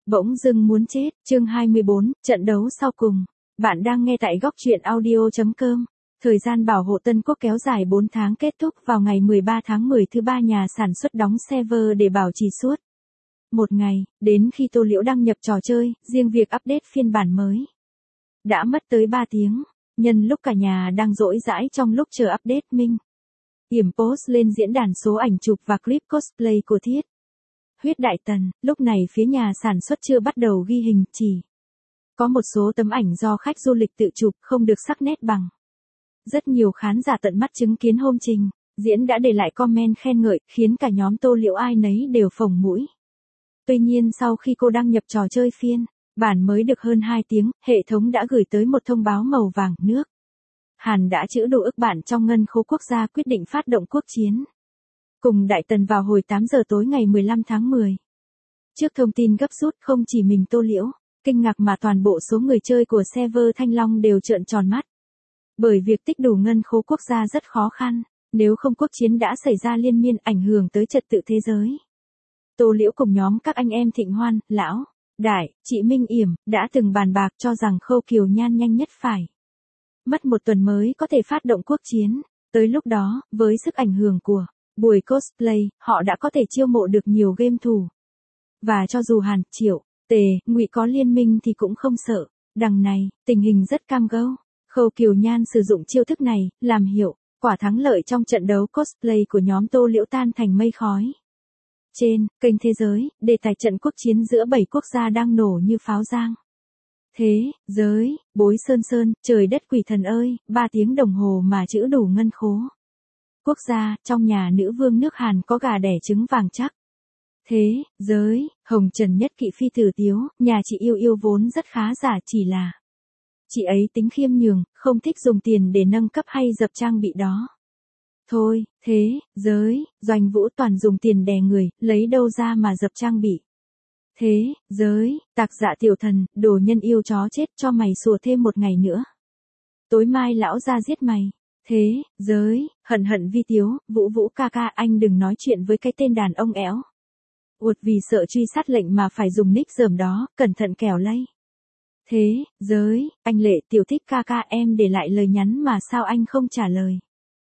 Bỗng dưng muốn chết, chương 24, trận đấu sau cùng. Bạn đang nghe tại góc truyện audio.com. Thời gian bảo hộ Tân Quốc kéo dài 4 tháng kết thúc vào ngày 13 tháng 10 thứ ba nhà sản xuất đóng server để bảo trì suốt một ngày, đến khi Tô Liễu đăng nhập trò chơi, riêng việc update phiên bản mới đã mất tới 3 tiếng. Nhân lúc cả nhà đang rỗi rãi trong lúc chờ update, Minh Yểm post lên diễn đàn số ảnh chụp và clip cosplay của Thiết Huyết Đại Tần. Lúc này phía nhà sản xuất chưa bắt đầu ghi hình, chỉ có một số tấm ảnh do khách du lịch tự chụp, không được sắc nét bằng. Rất nhiều khán giả tận mắt chứng kiến hôm trình diễn đã để lại comment khen ngợi, khiến cả nhóm Tô Liễu ai nấy đều phồng mũi. Tuy nhiên sau khi cô đăng nhập trò chơi phiên bản mới được hơn 2 tiếng, hệ thống đã gửi tới một thông báo màu vàng: nước Hàn đã trữ đủ ức bản trong ngân khố quốc gia, quyết định phát động quốc chiến cùng Đại Tần vào hồi 8 giờ tối ngày 15 tháng 10. Trước thông tin gấp rút, không chỉ mình Tô Liễu kinh ngạc mà toàn bộ số người chơi của server Thanh Long đều trợn tròn mắt. Bởi việc tích đủ ngân khố quốc gia rất khó khăn, nếu không quốc chiến đã xảy ra liên miên, ảnh hưởng tới trật tự thế giới. Tô Liễu cùng nhóm các anh em Thịnh Hoan, Lão Đại, chị Minh Yểm đã từng bàn bạc cho rằng Khâu Kiều Nhan nhanh nhất phải mất 1 tuần mới có thể phát động quốc chiến. Tới lúc đó, với sức ảnh hưởng của buổi cosplay, họ đã có thể chiêu mộ được nhiều game thủ. Và cho dù Hàn, Triệu, Tề, Ngụy có liên minh thì cũng không sợ. Đằng này, tình hình rất cam go. Khâu Kiều Nhan sử dụng chiêu thức này, làm hiệu quả thắng lợi trong trận đấu cosplay của nhóm Tô Liễu tan thành mây khói. Trên kênh Thế Giới, đề tài trận quốc chiến giữa 7 quốc gia đang nổ như pháo giang. Thế giới, bối sơn sơn, trời đất quỷ thần ơi, 3 tiếng đồng hồ mà trữ đủ ngân khố quốc gia. Trong nhà nữ vương nước Hàn có gà đẻ trứng vàng chắc. Thế giới, Hồng Trần Nhất Kỵ Phi Tử Tiếu, nhà chị yêu yêu vốn rất khá giả, chỉ là chị ấy tính khiêm nhường, không thích dùng tiền để nâng cấp hay dập trang bị đó thôi. Thế giới, Doanh Vũ toàn dùng tiền đè người, lấy đâu ra mà dập trang bị. Thế giới, Tạc Dạ Tiểu Thần, đồ nhân yêu chó chết, cho mày sủa thêm 1 ngày nữa, tối mai lão ra giết mày. Thế giới, Hận Hận Vi Tiếu, Vũ Vũ ca ca, anh đừng nói chuyện với cái tên đàn ông éo uột vì sợ truy sát lệnh mà phải dùng nick dởm đó, cẩn thận kẻo lây. Thế giới, Anh Lệ Tiểu Thích ca ca, em để lại lời nhắn mà sao anh không trả lời.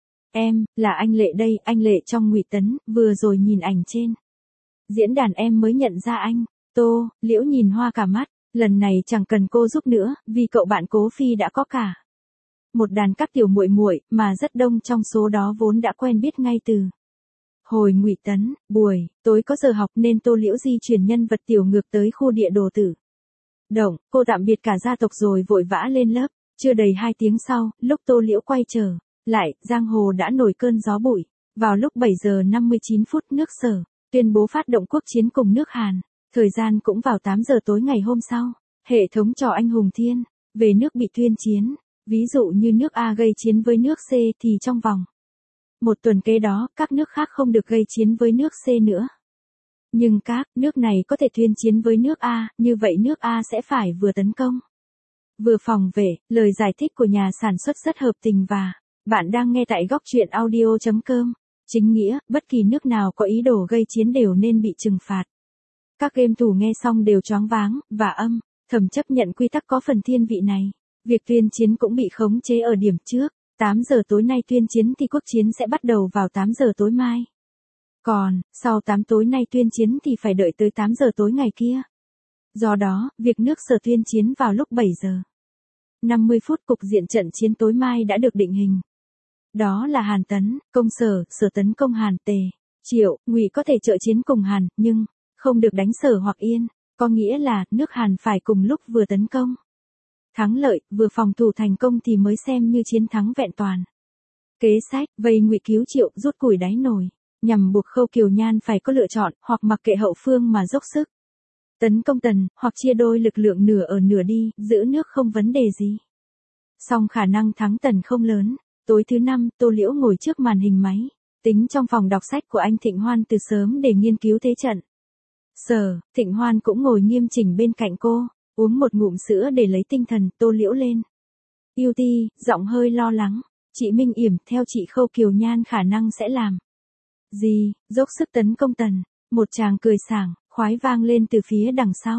Em, là anh Lệ đây, anh Lệ trong Ngụy Tấn, vừa rồi nhìn ảnh trên diễn đàn em mới nhận ra anh. Tô Liễu nhìn hoa cả mắt, lần này chẳng cần cô giúp nữa, vì cậu bạn Cố Phi đã có cả một đàn các tiểu muội muội, mà rất đông trong số đó vốn đã quen biết ngay từ hồi Ngụy Tấn. Buổi tối có giờ học nên Tô Liễu di chuyển nhân vật tiểu ngược tới khu địa đồ tử động, cô tạm biệt cả gia tộc rồi vội vã lên lớp. Chưa đầy 2 tiếng sau, lúc Tô Liễu quay trở lại, giang hồ đã nổi cơn gió bụi. Vào lúc 7 giờ 59 phút, nước Sở tuyên bố phát động quốc chiến cùng nước Hàn. Thời gian cũng vào 8 giờ tối ngày hôm sau. Hệ thống trò anh hùng thiên về nước bị tuyên chiến. Ví dụ như nước A gây chiến với nước C thì trong vòng 1 tuần kế đó, các nước khác không được gây chiến với nước C nữa. Nhưng các nước này có thể tuyên chiến với nước A, như vậy nước A sẽ phải vừa tấn công vừa phòng vệ. Lời giải thích của nhà sản xuất rất hợp tình và bạn đang nghe tại góc truyện audio.com. Chính nghĩa, bất kỳ nước nào có ý đồ gây chiến đều nên bị trừng phạt. Các game thủ nghe xong đều choáng váng và âm thầm chấp nhận quy tắc có phần thiên vị này. Việc tuyên chiến cũng bị khống chế ở điểm trước. 8 giờ tối nay tuyên chiến thì quốc chiến sẽ bắt đầu vào 8 giờ tối mai. Còn, sau 8 tối nay tuyên chiến thì phải đợi tới 8 giờ tối ngày kia. Do đó, việc nước Sở tuyên chiến vào lúc 7 giờ 50 phút, cục diện trận chiến tối mai đã được định hình. Đó là Hàn tấn công Sở, Sở tấn công Hàn, Tề, Triệu, Ngụy có thể trợ chiến cùng Hàn, nhưng không được đánh Sở hoặc Yên. Có nghĩa là, nước Hàn phải cùng lúc vừa tấn công thắng lợi, vừa phòng thủ thành công thì mới xem như chiến thắng vẹn toàn. Kế sách, vây Ngụy cứu Triệu, rút củi đáy nồi, nhằm buộc Khâu Kiều Nhan phải có lựa chọn, hoặc mặc kệ hậu phương mà dốc sức tấn công Tần, hoặc chia đôi lực lượng nửa ở nửa đi, giữ nước không vấn đề gì. Song khả năng thắng Tần không lớn. Tối thứ 5, Tô Liễu ngồi trước màn hình máy tính trong phòng đọc sách của anh Thịnh Hoan từ sớm để nghiên cứu thế trận. Sở, Thịnh Hoan cũng ngồi nghiêm chỉnh bên cạnh cô, uống một ngụm sữa để lấy tinh thần. Tô Liễu lên yêu ti, giọng hơi lo lắng. Chị Minh Yểm, theo chị Khâu Kiều Nhan khả năng sẽ làm gì? Dốc sức tấn công Tần. Một tràng cười sảng khoái vang lên từ phía đằng sau.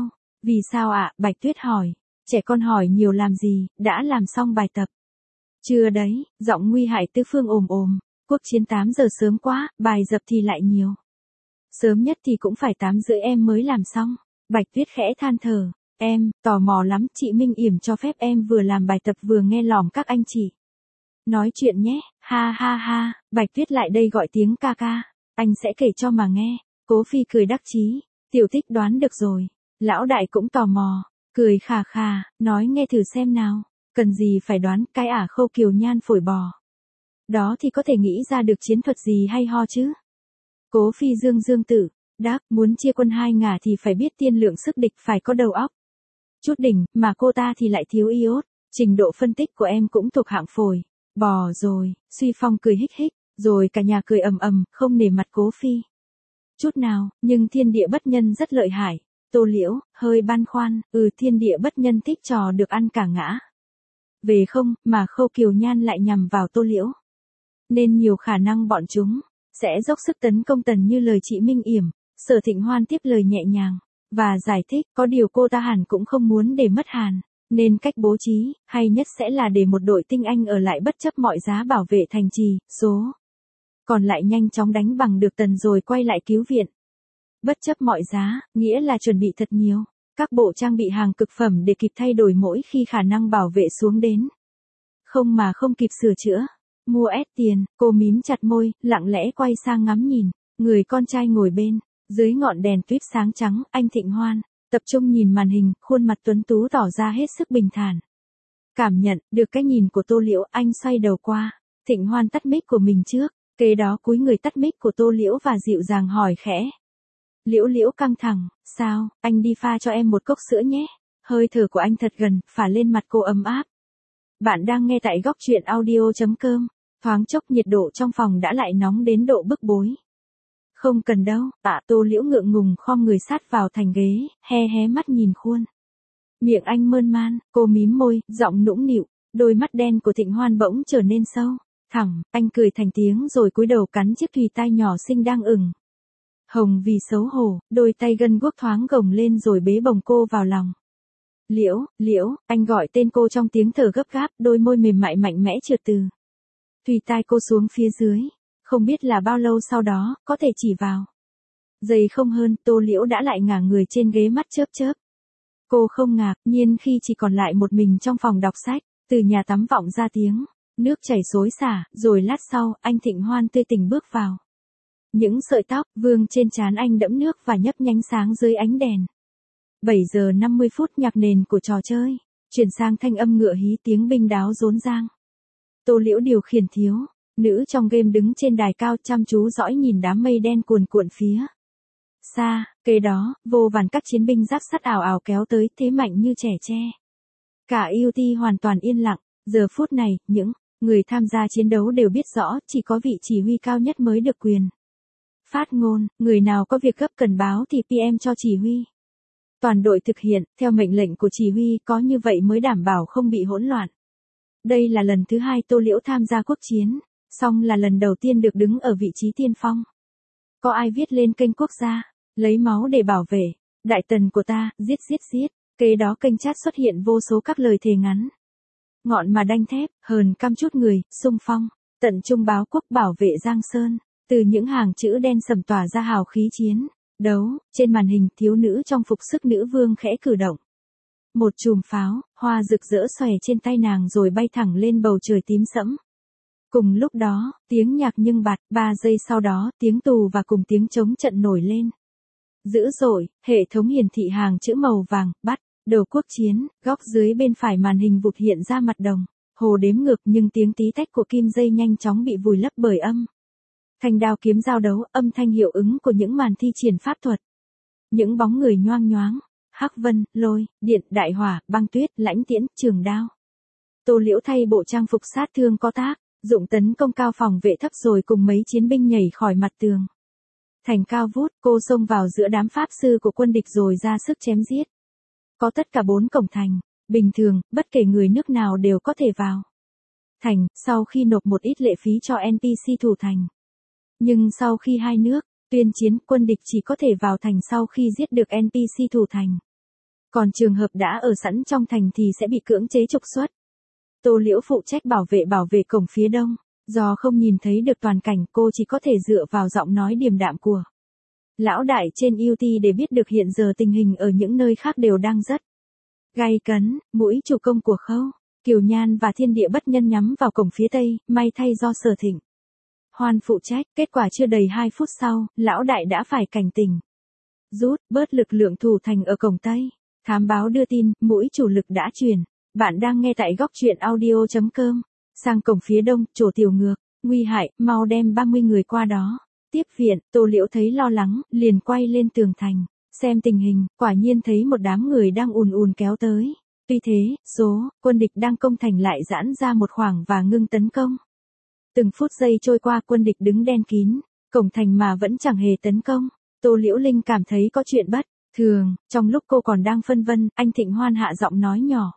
Vì sao ạ? Bạch Tuyết hỏi. Trẻ con hỏi nhiều làm gì, đã làm xong bài tập. Chưa đấy, giọng nguy hại Tư Phương ồm ồm. Quốc chiến 8 giờ sớm quá, bài tập thì lại nhiều. Sớm nhất thì cũng phải 8 rưỡi em mới làm xong. Bạch Tuyết khẽ than thở. Em, tò mò lắm, chị Minh Yểm cho phép em vừa làm bài tập vừa nghe lỏm các anh chị. Nói chuyện nhé, ha ha ha, Bạch Tuyết lại đây gọi tiếng ca ca. Anh sẽ kể cho mà nghe. Cố Phi cười đắc chí. Tiểu Tích đoán được rồi. Lão đại cũng tò mò. Cười khà khà, nói nghe thử xem nào. Cần gì phải đoán, cái Khâu Kiều Nhan phổi bò. Đó thì có thể nghĩ ra được chiến thuật gì hay ho chứ. Cố Phi dương dương tự. Đáp, muốn chia quân hai ngả thì phải biết tiên lượng sức địch, phải có đầu óc. Chút đỉnh, mà cô ta thì lại thiếu iốt. Trình độ phân tích của em cũng thuộc hạng phổi. Bò rồi, Suy Phong cười hích hích, rồi cả nhà cười ầm ầm, không nể mặt Cố Phi. Chút nào, nhưng thiên địa bất nhân rất lợi hại. Tô Liễu, hơi băn khoăn, thiên địa bất nhân thích trò được ăn cả ngã. Về không, mà Khâu Kiều Nhan lại nhằm vào Tô Liễu. Nên nhiều khả năng bọn chúng sẽ dốc sức tấn công Tần như lời chị Minh Yểm. Sở Thịnh Hoan tiếp lời nhẹ nhàng, và giải thích, có điều cô ta hẳn cũng không muốn để mất Hàn. Nên cách bố trí, hay nhất sẽ là để một đội tinh anh ở lại bất chấp mọi giá bảo vệ thành trì, còn lại nhanh chóng đánh bằng được Tần rồi quay lại cứu viện. Bất chấp mọi giá, nghĩa là chuẩn bị thật nhiều, các bộ trang bị hàng cực phẩm để kịp thay đổi mỗi khi khả năng bảo vệ xuống đến. Không mà không kịp sửa chữa. Mua ép tiền, cô mím chặt môi, lặng lẽ quay sang ngắm nhìn, người con trai ngồi bên, dưới ngọn đèn tuyết sáng trắng, anh Thịnh Hoan, tập trung nhìn màn hình, khuôn mặt tuấn tú tỏ ra hết sức bình thản. Cảm nhận được cái nhìn của Tô Liễu, anh xoay đầu qua, Thịnh Hoan tắt mic của mình trước, kế đó cúi người tắt mic của Tô Liễu và dịu dàng hỏi khẽ. Liễu Liễu căng thẳng, sao, anh đi pha cho em một cốc sữa nhé. Hơi thở của anh thật gần, phả lên mặt cô ấm áp. Bạn đang nghe tại góc truyện audio.com, thoáng chốc nhiệt độ trong phòng đã lại nóng đến độ bức bối. Không cần đâu, Tô Liễu ngượng ngùng khom người sát vào thành ghế, hé hé mắt nhìn khuôn. Miệng anh mơn man, cô mím môi, giọng nũng nịu, đôi mắt đen của Thịnh Hoan bỗng trở nên sâu, thẳng, anh cười thành tiếng rồi cúi đầu cắn chiếc thùy tai nhỏ xinh đang ửng hồng vì xấu hổ, đôi tay gân guốc thoáng gồng lên rồi bế bồng cô vào lòng. Liễu, Liễu, anh gọi tên cô trong tiếng thở gấp gáp, đôi môi mềm mại mạnh mẽ trượt từ thùy tai cô xuống phía dưới. Không biết là bao lâu sau đó, có thể chỉ vào giây không hơn, Tô Liễu đã lại ngả người trên ghế, mắt chớp chớp. Cô không ngạc nhiên khi chỉ còn lại một mình trong phòng đọc sách, từ nhà tắm vọng ra tiếng nước chảy xối xả, rồi lát sau, anh Thịnh Hoan tươi tỉnh bước vào. Những sợi tóc vương trên trán anh đẫm nước và nhấp nhánh sáng dưới ánh đèn. 7 giờ 50 phút, nhạc nền của trò chơi chuyển sang thanh âm ngựa hí, tiếng binh đáo rốn rang. Tô Liễu điều khiển thiếu nữ trong game đứng trên đài cao chăm chú dõi nhìn đám mây đen cuồn cuộn phía xa, kế đó, vô vàn các chiến binh giáp sắt ảo ảo kéo tới, thế mạnh như trẻ tre. Cả UT hoàn toàn yên lặng, giờ phút này, những người tham gia chiến đấu đều biết rõ, chỉ có vị chỉ huy cao nhất mới được quyền phát ngôn, người nào có việc gấp cần báo thì PM cho chỉ huy. Toàn đội thực hiện, theo mệnh lệnh của chỉ huy, có như vậy mới đảm bảo không bị hỗn loạn. Đây là lần thứ 2 Tô Liễu tham gia quốc chiến, song là lần đầu tiên được đứng ở vị trí tiên phong. Có ai viết lên kênh quốc gia, lấy máu để bảo vệ, đại tần của ta, giết giết giết, kế đó kênh chat xuất hiện vô số các lời thề ngắn. Ngọn mà đanh thép, hờn căm chút người, xung phong, tận trung báo quốc bảo vệ Giang Sơn, từ những hàng chữ đen sầm tỏa ra hào khí chiến đấu, trên màn hình thiếu nữ trong phục sức nữ vương khẽ cử động. Một chùm pháo, hoa rực rỡ xòe trên tay nàng rồi bay thẳng lên bầu trời tím sẫm. Cùng lúc đó, tiếng nhạc nhưng bạt, 3 giây sau đó, tiếng tù và cùng tiếng chống trận nổi lên. Dữ dội, hệ thống hiển thị hàng chữ màu vàng, bắt đầu quốc chiến, góc dưới bên phải màn hình vụt hiện ra mặt đồng hồ đếm ngược, nhưng tiếng tí tách của kim dây nhanh chóng bị vùi lấp bởi âm thanh đao kiếm giao đấu, âm thanh hiệu ứng của những màn thi triển pháp thuật. Những bóng người nhoang nhoáng, hắc vân, lôi, điện, đại hỏa, băng tuyết, lãnh tiễn, trường đao. Tô Liễu thay bộ trang phục sát thương có tác dụng tấn công cao phòng vệ thấp rồi cùng mấy chiến binh nhảy khỏi mặt tường thành cao vút, cô xông vào giữa đám pháp sư của quân địch rồi ra sức chém giết. Có tất cả 4 cổng thành, bình thường, bất kể người nước nào đều có thể vào thành, sau khi nộp một ít lệ phí cho NPC thủ thành. Nhưng sau khi hai nước tuyên chiến, quân địch chỉ có thể vào thành sau khi giết được NPC thủ thành. Còn trường hợp đã ở sẵn trong thành thì sẽ bị cưỡng chế trục xuất. Tô Liễu phụ trách bảo vệ cổng phía đông. Do không nhìn thấy được toàn cảnh, cô chỉ có thể dựa vào giọng nói điềm đạm của lão đại trên UT để biết được hiện giờ tình hình ở những nơi khác đều đang rất gay cấn. Mũi chủ công của Khâu Kiều Nhan và Thiên Địa Bất Nhân nhắm vào cổng phía tây, may thay do Sở Thịnh Hoan phụ trách. Kết quả chưa đầy 2 phút sau, lão đại đã phải cảnh tỉnh, rút bớt lực lượng thủ thành ở cổng tây. Thám báo đưa tin, mũi chủ lực đã chuyển. Bạn đang nghe tại góc truyện audio.com. Sang cổng phía đông, chỗ tiểu ngược, nguy hại, mau đem 30 người qua đó. Tiếp viện, Tô Liễu thấy lo lắng, liền quay lên tường thành, xem tình hình, quả nhiên thấy một đám người đang ùn ùn kéo tới. Tuy thế, số quân địch đang công thành lại giãn ra một khoảng và ngưng tấn công. Từng phút giây trôi qua, quân địch đứng đen kín cổng thành mà vẫn chẳng hề tấn công. Tô Liễu Linh cảm thấy có chuyện bất thường. Trong lúc cô còn đang phân vân, anh Thịnh Hoan hạ giọng nói nhỏ.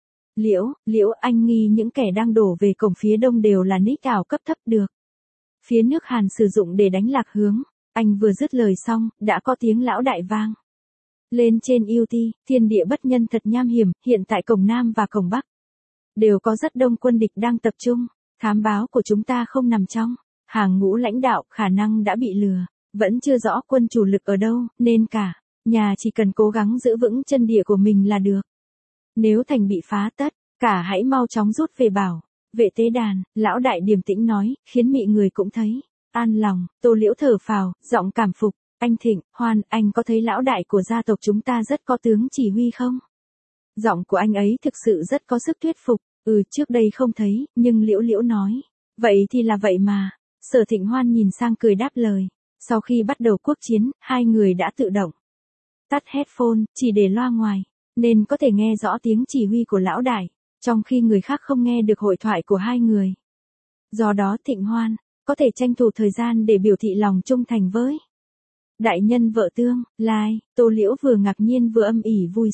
Liễu, anh nghi những kẻ đang đổ về cổng phía đông đều là nick ảo cấp thấp được phía nước Hàn sử dụng để đánh lạc hướng. Anh vừa dứt lời xong, đã có tiếng lão đại vang lên trên UT. Thiên Địa Bất Nhân thật nham hiểm, hiện tại cổng Nam và cổng Bắc đều có rất đông quân địch đang tập trung. Thám báo của chúng ta không nằm trong hàng ngũ lãnh đạo, khả năng đã bị lừa. Vẫn chưa rõ quân chủ lực ở đâu, nên cả nhà chỉ cần cố gắng giữ vững chân địa của mình là được. Nếu thành bị phá tất, cả hãy mau chóng rút về bảo vệ tế đàn. Lão đại điềm tĩnh nói, khiến mị người cũng thấy an lòng. Tô Liễu thở phào, giọng cảm phục. Anh Thịnh Hoan, anh có thấy lão đại của gia tộc chúng ta rất có tướng chỉ huy không? Giọng của anh ấy thực sự rất có sức thuyết phục. Trước đây không thấy, nhưng Liễu nói. Vậy thì là vậy mà. Sở Thịnh Hoan nhìn sang cười đáp lời. Sau khi bắt đầu quốc chiến, hai người đã tự động tắt headphone, chỉ để loa ngoài, nên có thể nghe rõ tiếng chỉ huy của lão đại, trong khi người khác không nghe được hội thoại của hai người. Do đó Thịnh Hoan có thể tranh thủ thời gian để biểu thị lòng trung thành với đại nhân vợ tương lai. Tô Liễu vừa ngạc nhiên vừa âm ỉ vui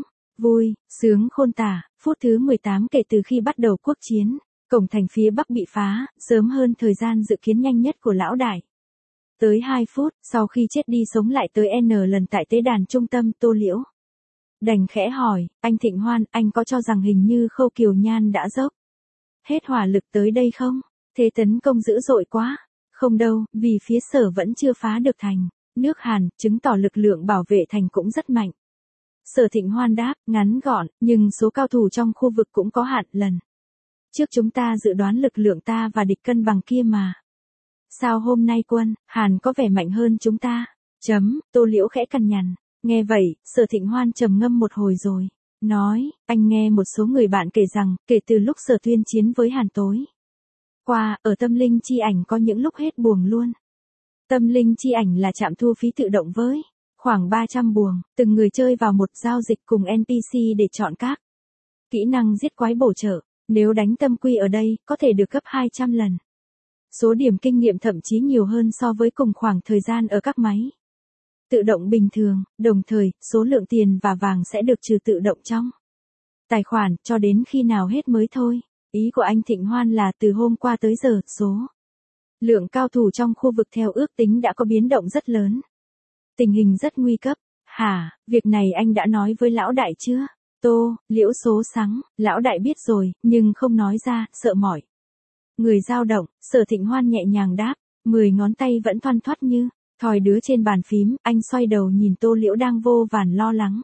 sướng khôn tả. Phút thứ 18 kể từ khi bắt đầu quốc chiến, cổng thành phía Bắc bị phá, sớm hơn thời gian dự kiến nhanh nhất của lão đại. Tới 2 phút, sau khi chết đi sống lại tới N lần tại tế đàn trung tâm. Tô Liễu đành khẽ hỏi, anh Thịnh Hoan, anh có cho rằng hình như Khâu Kiều Nhan đã dốc hết hỏa lực tới đây không? Thế tấn công dữ dội quá. Không đâu, vì phía Sở vẫn chưa phá được thành nước Hàn, chứng tỏ lực lượng bảo vệ thành cũng rất mạnh. Sở Thịnh Hoan đáp, ngắn gọn, nhưng số cao thủ trong khu vực cũng có hạn. Lần trước chúng ta dự đoán lực lượng ta và địch cân bằng kia mà. Sao hôm nay quân Hàn có vẻ mạnh hơn chúng ta? Tô Liễu khẽ cằn nhằn. Nghe vậy, Sở Thịnh Hoan trầm ngâm một hồi rồi nói, anh nghe một số người bạn kể rằng, kể từ lúc Sở tuyên chiến với Hàn tối qua, ở Tâm Linh Chi Ảnh có những lúc hết buồng luôn. Tâm Linh Chi Ảnh là trạm thu phí tự động với khoảng 300 buồng, từng người chơi vào một giao dịch cùng NPC để chọn các kỹ năng giết quái bổ trợ. Nếu đánh tâm quy ở đây, có thể được gấp 200 lần. Số điểm kinh nghiệm thậm chí nhiều hơn so với cùng khoảng thời gian ở các máy tự động bình thường. Đồng thời, số lượng tiền và vàng sẽ được trừ tự động trong tài khoản, cho đến khi nào hết mới thôi. Ý của anh Thịnh Hoan là từ hôm qua tới giờ, số lượng cao thủ trong khu vực theo ước tính đã có biến động rất lớn. Tình hình rất nguy cấp. Hả, việc này anh đã nói với lão đại chưa? Tô Liễu số sắng, lão đại biết rồi, nhưng không nói ra, sợ mỏi người dao động. Sở Thịnh Hoan nhẹ nhàng đáp, 10 ngón tay vẫn thoăn thoắt như thỏi đứa trên bàn phím. Anh xoay đầu nhìn Tô Liễu đang vô vàn lo lắng.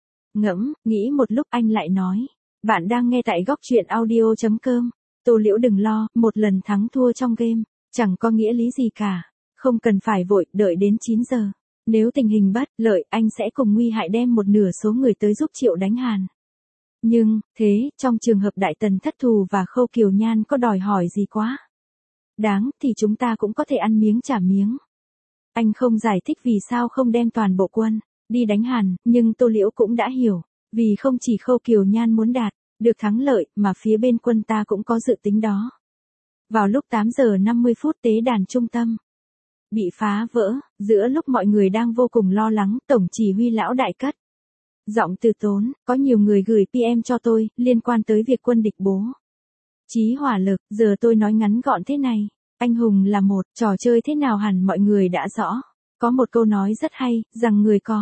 Nghĩ một lúc anh lại nói, bạn đang nghe tại góc truyện audio.com. Tô Liễu đừng lo, một lần thắng thua trong game chẳng có nghĩa lý gì cả. Không cần phải vội, đợi đến 9 giờ. Nếu tình hình bất lợi, anh sẽ cùng Nguy Hại đem một nửa số người tới giúp Triệu đánh Hàn. Nhưng, thế, trong trường hợp Đại Tần thất thù và Khâu Kiều Nhan có đòi hỏi gì quá đáng, thì chúng ta cũng có thể ăn miếng trả miếng. Anh không giải thích vì sao không đem toàn bộ quân đi đánh Hàn, nhưng Tô Liễu cũng đã hiểu, vì không chỉ Khâu Kiều Nhan muốn đạt được thắng lợi, mà phía bên quân ta cũng có dự tính đó. Vào lúc 8 giờ 50 phút tế đàn trung tâm bị phá vỡ, giữa lúc mọi người đang vô cùng lo lắng, tổng chỉ huy lão đại cất giọng từ tốn, có nhiều người gửi PM cho tôi, liên quan tới việc quân địch bố trí hỏa lực, giờ tôi nói ngắn gọn thế này. Anh hùng là một, trò chơi thế nào hẳn mọi người đã rõ. Có một câu nói rất hay, rằng người có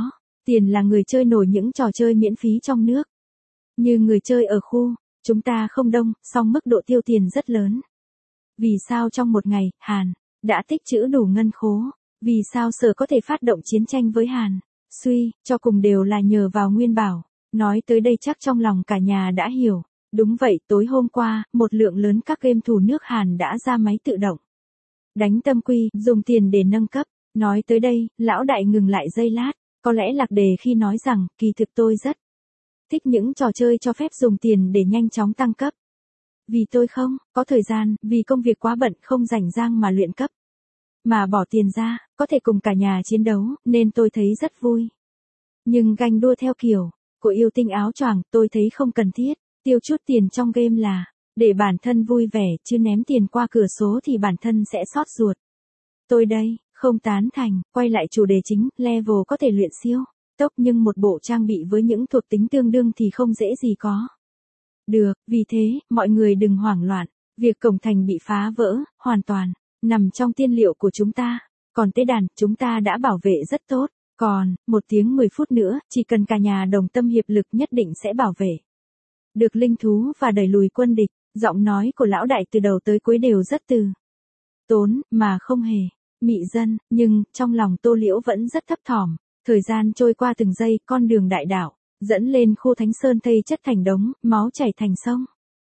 Tiền là người chơi nổi những trò chơi miễn phí trong nước. Như người chơi ở khu, chúng ta không đông, song mức độ tiêu tiền rất lớn. Vì sao trong một ngày, Hàn đã tích trữ đủ ngân khố? Vì sao Sở có thể phát động chiến tranh với Hàn? Suy, cho cùng đều là nhờ vào Nguyên Bảo. Nói tới đây chắc trong lòng cả nhà đã hiểu. Đúng vậy, tối hôm qua, một lượng lớn các game thủ nước Hàn đã ra máy tự động. Đánh tâm quy, dùng tiền để nâng cấp. Nói tới đây, lão đại ngừng lại giây lát, có lẽ lạc đề khi nói rằng, kỳ thực tôi rất thích những trò chơi cho phép dùng tiền để nhanh chóng tăng cấp. Vì tôi không có thời gian, vì công việc quá bận không rảnh rang mà luyện cấp. Mà bỏ tiền ra, có thể cùng cả nhà chiến đấu, nên tôi thấy rất vui. Nhưng ganh đua theo kiểu của yêu tinh áo choàng, tôi thấy không cần thiết. Tiêu chút tiền trong game là để bản thân vui vẻ, chứ ném tiền qua cửa số thì bản thân sẽ xót ruột. Tôi đây, không tán thành. Quay lại chủ đề chính, level có thể luyện siêu tốc, nhưng một bộ trang bị với những thuộc tính tương đương thì không dễ gì có được. Vì thế, mọi người đừng hoảng loạn. Việc cổng thành bị phá vỡ, hoàn toàn nằm trong tiên liệu của chúng ta. Còn tế đàn, chúng ta đã bảo vệ rất tốt. Còn, 1 tiếng 10 phút nữa, chỉ cần cả nhà đồng tâm hiệp lực nhất định sẽ bảo vệ được linh thú và đẩy lùi quân địch. Giọng nói của lão đại từ đầu tới cuối đều rất từ tốn, mà không hề mị dân, nhưng, trong lòng Tô Liễu vẫn rất thấp thỏm. Thời gian trôi qua từng giây, con đường đại đạo dẫn lên khu Thánh Sơn thây chất thành đống, máu chảy thành sông.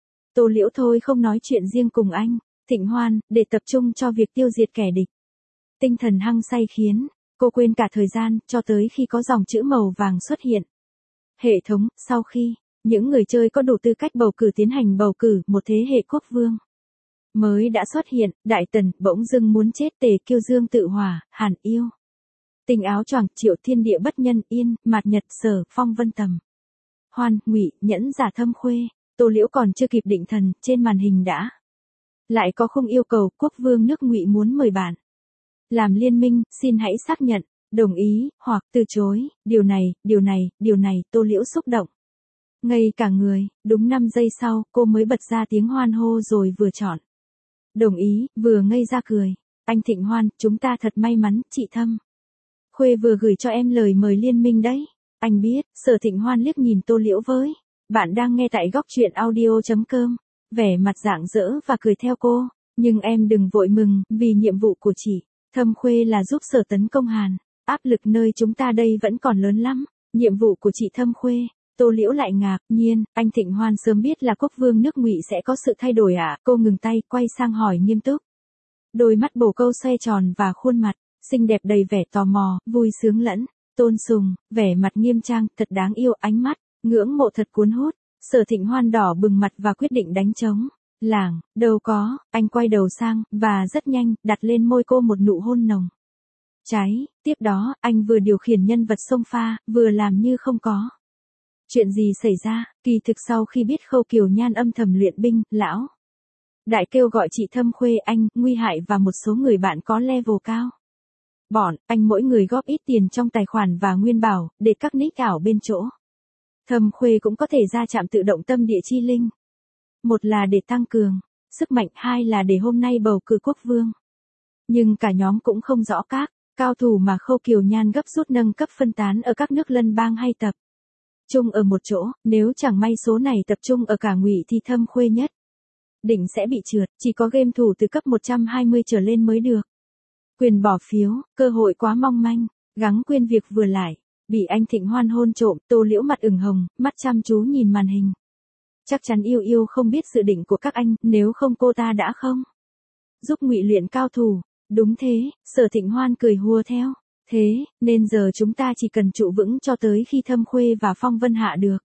Tô Liễu thôi không nói chuyện riêng cùng anh Thịnh Hoan, để tập trung cho việc tiêu diệt kẻ địch. Tinh thần hăng say khiến cô quên cả thời gian, cho tới khi có dòng chữ màu vàng xuất hiện. Hệ thống, sau khi những người chơi có đủ tư cách bầu cử tiến hành bầu cử một thế hệ quốc vương mới đã xuất hiện. Đại Tần bỗng dưng muốn chết, Tề Kiêu Dương tự hỏa, Hàn Yêu Tình áo choàng, Triệu Thiên Địa bất nhân, Yên Mạt Nhật, Sở Phong Vân Tầm Hoan, Ngụy Nhẫn giả Thâm Khuê. Tô Liễu còn chưa kịp định thần, trên màn hình đã lại có khung yêu cầu. Quốc vương nước Ngụy muốn mời bạn làm liên minh, xin hãy xác nhận, đồng ý, hoặc từ chối. Điều này, Tô Liễu xúc động ngây cả người. Đúng 5 giây sau, cô mới bật ra tiếng hoan hô, rồi vừa chọn đồng ý, vừa ngây ra cười. Anh Thịnh Hoan, chúng ta thật may mắn, chị Thâm Khuê vừa gửi cho em lời mời liên minh đấy. Anh biết. Sở Thịnh Hoan liếc nhìn Tô Liễu với bạn đang nghe tại góc truyện audio.com, vẻ mặt rạng rỡ và cười theo cô. Nhưng em đừng vội mừng, vì nhiệm vụ của chị Thâm Khuê là giúp Sở tấn công Hàn. Áp lực nơi chúng ta đây vẫn còn lớn lắm. Nhiệm vụ của chị Thâm Khuê. Tô Liễu lại ngạc nhiên, anh Thịnh Hoan sớm biết là quốc vương nước Ngụy sẽ có sự thay đổi à? Cô ngừng tay, quay sang hỏi nghiêm túc. Đôi mắt bồ câu xoay tròn và khuôn mặt xinh đẹp đầy vẻ tò mò, vui sướng lẫn tôn sùng, vẻ mặt nghiêm trang, thật đáng yêu, ánh mắt ngưỡng mộ thật cuốn hút. Sở Thịnh Hoan đỏ bừng mặt và quyết định đánh trống lảng. Đâu có. Anh quay đầu sang, và rất nhanh, đặt lên môi cô một nụ hôn nồng cháy. Tiếp đó, anh vừa điều khiển nhân vật xông pha, vừa làm như không có chuyện gì xảy ra. Kỳ thực sau khi biết Khâu Kiều Nhan âm thầm luyện binh, lão đại kêu gọi chị Thâm Khuê, anh, Nguy Hại và một số người bạn có level cao. Bọn anh mỗi người góp ít tiền trong tài khoản và Nguyên Bảo, để các nick ảo bên chỗ Thâm Khuê cũng có thể ra chạm tự động tâm địa chi linh. Một là để tăng cường sức mạnh, hai là để hôm nay bầu cử quốc vương. Nhưng cả nhóm cũng không rõ các cao thủ mà Khâu Kiều Nhan gấp rút nâng cấp phân tán ở các nước lân bang hay tập trung ở một chỗ. Nếu chẳng may số này tập trung ở cả Ngụy thì Thâm Khuê nhất định sẽ bị trượt. Chỉ có game thủ từ cấp 120 trở lên mới được quyền bỏ phiếu. Cơ hội quá mong manh. Gắng quên việc vừa lại bị anh Thịnh Hoan hôn trộm. Tô Liễu mặt ửng hồng, mắt chăm chú nhìn màn hình. Chắc chắn yêu không biết dự định của các anh, nếu không cô ta đã không giúp Ngụy luyện cao thủ. Đúng thế. Sở Thịnh Hoan cười hùa theo. Thế nên giờ chúng ta chỉ cần trụ vững cho tới khi Thâm Khuê và Phong Vân hạ được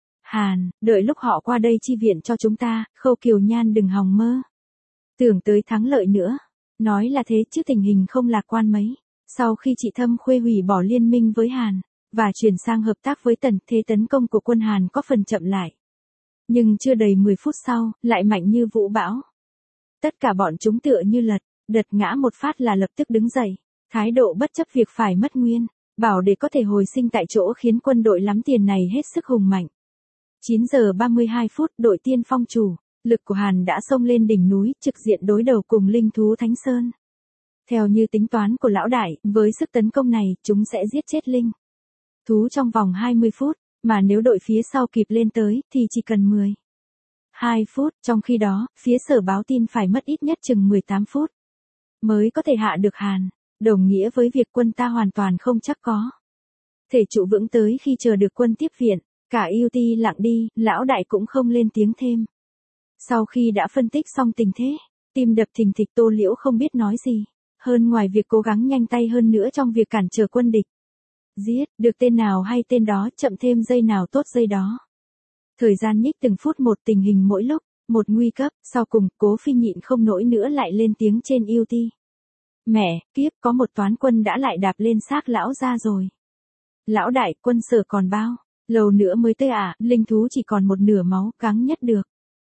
Hàn, đợi lúc họ qua đây chi viện cho chúng ta. Khâu Kiều Nhan đừng hòng mơ tưởng tới thắng lợi nữa. Nói là thế chứ tình hình không lạc quan mấy. Sau khi chị Thâm Khuê hủy bỏ liên minh với Hàn và chuyển sang hợp tác với Tần, thế tấn công của quân Hàn có phần chậm lại. Nhưng chưa đầy 10 phút sau, lại mạnh như vũ bão. Tất cả bọn chúng tựa như đật ngã một phát là lập tức đứng dậy. Thái độ bất chấp việc phải mất nguyên bảo để có thể hồi sinh tại chỗ khiến quân đội lắm tiền này hết sức hùng mạnh. 9 giờ 32 phút, đội tiên phong chủ lực của Hàn đã xông lên đỉnh núi, trực diện đối đầu cùng linh thú Thánh Sơn. Theo như tính toán của lão đại, với sức tấn công này, chúng sẽ giết chết linh thú trong vòng 20 phút, mà nếu đội phía sau kịp lên tới thì chỉ cần 2 phút, trong khi đó, phía sở báo tin phải mất ít nhất chừng 18 phút mới có thể hạ được Hàn, đồng nghĩa với việc quân ta hoàn toàn không chắc có thể trụ vững tới khi chờ được quân tiếp viện. Cả UT lặng đi, lão đại cũng không lên tiếng thêm. Sau khi đã phân tích xong tình thế, tim đập thình thịch, Tô Liễu không biết nói gì hơn ngoài việc cố gắng nhanh tay hơn nữa trong việc cản trở quân địch. Giết được tên nào hay tên đó, chậm thêm giây nào tốt giây đó. Thời gian nhích từng phút một, tình hình mỗi lúc một nguy cấp. Sau cùng, Cố Phi nhịn không nổi nữa lại lên tiếng trên UT. Mẹ kiếp, có một toán quân đã lại đạp lên xác lão ra rồi. Lão đại, quân sở còn bao lâu nữa mới tới à? Linh thú chỉ còn một nửa máu, gắng nhất được